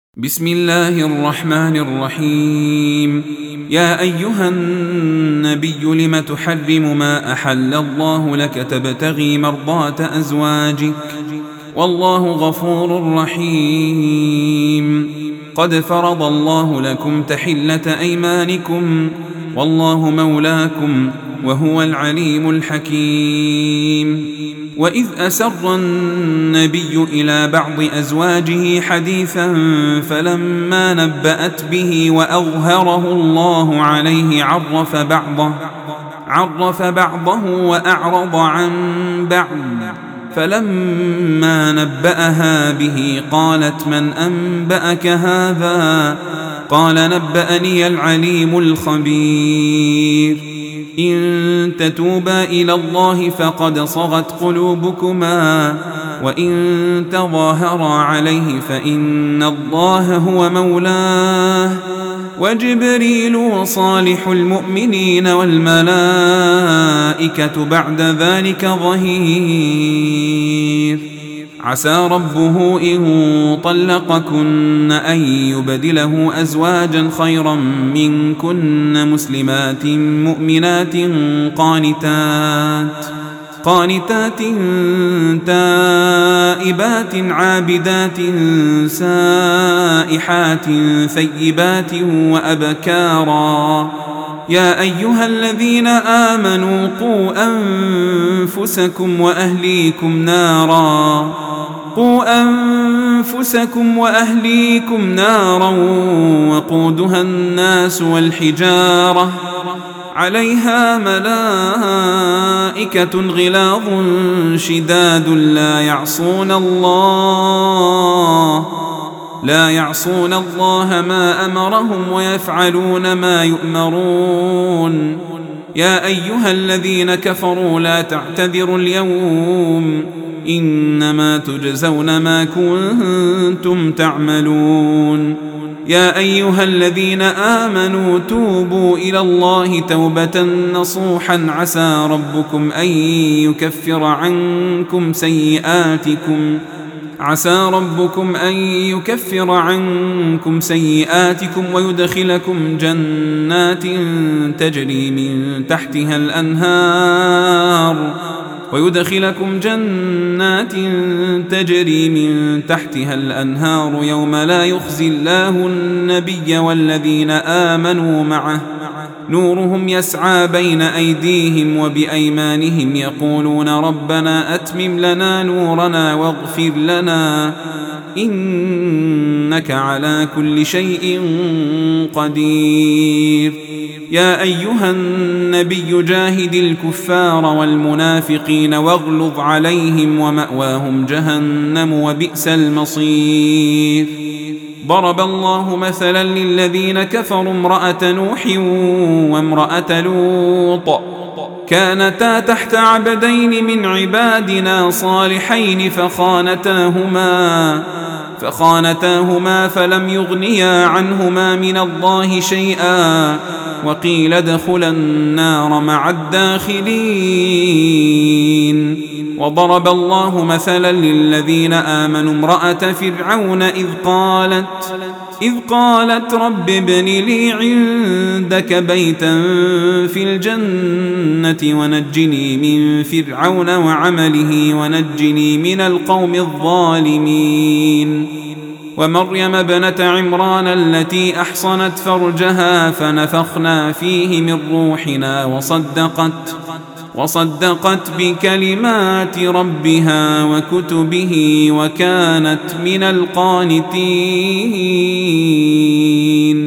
بسم الله الرحمن الرحيم. يا أيها النبي لم تحرم ما أحل الله لك تبتغي مرضات أزواجك والله غفور رحيم. قد فرض الله لكم تحلة أيمانكم والله مولاكم وهو العليم الحكيم. وإذ أسر النبي إلى بعض أزواجه حديثا فلما نبأت به وأظهره الله عليه عرف بعضه وأعرض عن بعض، فلما نبأها به قالت من أنبأك هذا؟ قال نبأني العليم الخبير. إن تتوبا إلى الله فقد صغت قلوبكما وإن تظاهرا عليه فإن الله هو مولاه وجبريل وصالح المؤمنين والملائكة بعد ذلك ظهير. عسى ربه إن طلقكن أن يبدله أزواجا خيرا منكن مسلمات مؤمنات قانتات تائبات عابدات سائحات ثيبات وأبكارا. يا أيها الذين آمنوا قوا أنفسكم وأهليكم نارا وقودها الناس والحجارة عليها ملائكة غلاظ شداد لا يعصون الله ما أمرهم ويفعلون ما يؤمرون. يا أيها الذين كفروا لا تعتذروا اليوم إنما تجزون ما كنتم تعملون. يا أيها الذين آمنوا توبوا إلى الله توبة نصوحا عسى ربكم أن يكفر عنكم سيئاتكم ويدخلكم جنات تجري من تحتها الأنهار يوم لا يخزي الله النبي والذين آمنوا معه نورهم يسعى بين أيديهم وبأيمانهم يقولون ربنا أتمم لنا نورنا واغفر لنا إنك على كل شيء قدير. يا أيها النبي جاهد الكفار والمنافقين واغلظ عليهم ومأواهم جهنم وبئس المصير. ضرب الله مثلا للذين كفروا امرأة نوح وامرأة لوط كانتا تحت عبدين من عبادنا صالحين فخانتاهما فلم يغنيا عنهما من الله شيئا وقيل ادخلا النار مع الداخلين. وضرب الله مثلا للذين آمنوا امرأة فرعون إذ قالت رب ابن لي عندك بيتا في الجنة ونجني من فرعون وعمله ونجني من القوم الظالمين. ومريم ابنة عمران التي أحصنت فرجها فنفخنا فيه من روحنا وصدقت بكلمات ربها وكتبه وكانت من القانتين.